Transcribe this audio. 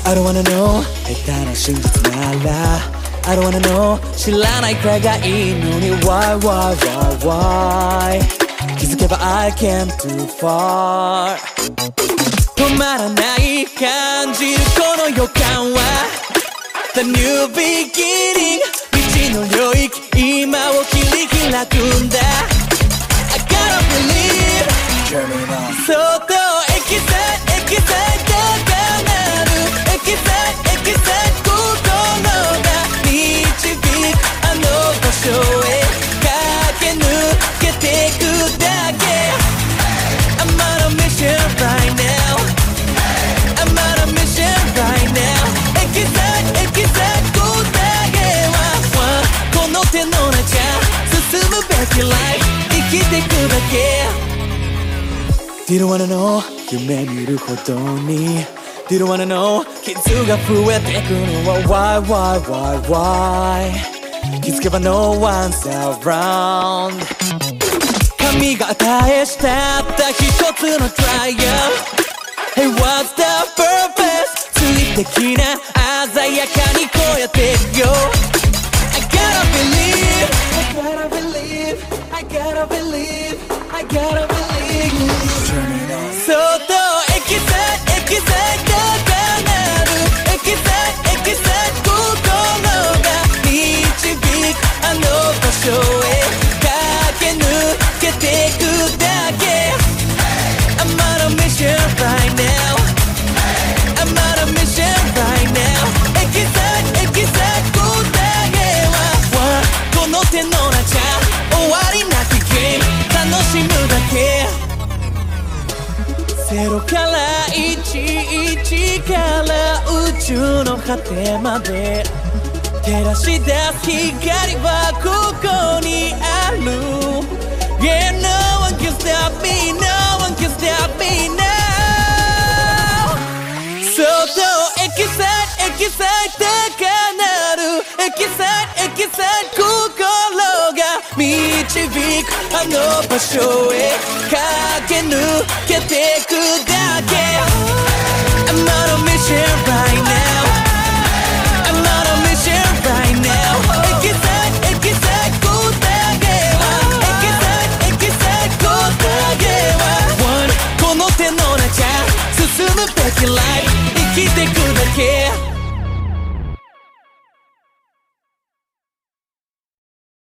I don't wanna know 下手な真実なら I don't wanna know 知らないくらいがいいのに Why why why why 気づけば I came too far 止まらない感じるこの予感は The new beginning 未知の領域今を切り開くんだ I gotta believe そっとエキサイトがなるエキサイト心が導くあの場所へ駆け抜けてくだけ I'm on a mission right now I'm on a mission right now エキサイト答えはこの手の中進むべき life 生きてくだけ Didn't wanna know 夢見るほどに Didn't wanna know 傷が増えてくのは Why 気づけば No one's around 神が与えしたった一つの trial Hey what's the purpose 水的な鮮やかにこうやっていくよ I gotta believe I gotta believeそっとエキサイトがなるエキサイト心が導くあの場所へ駆け抜けてくだけ I'm on a mission right now I'm on a mission right now エキサイト答えはこの手の中終わりなきゲーム楽しむだけ0から11から宇宙の果てまで照らし出す光はここにある Yeah, no one can stop me, no one can stop me now そっとエキサイトがなるエキサイト心が導くあの場所へ駆け抜けてくだけ I'm on a mission right now I'm on a mission right now エキサイト答えはエキサイト答えはこの手の中進むべき life 生きてくだけ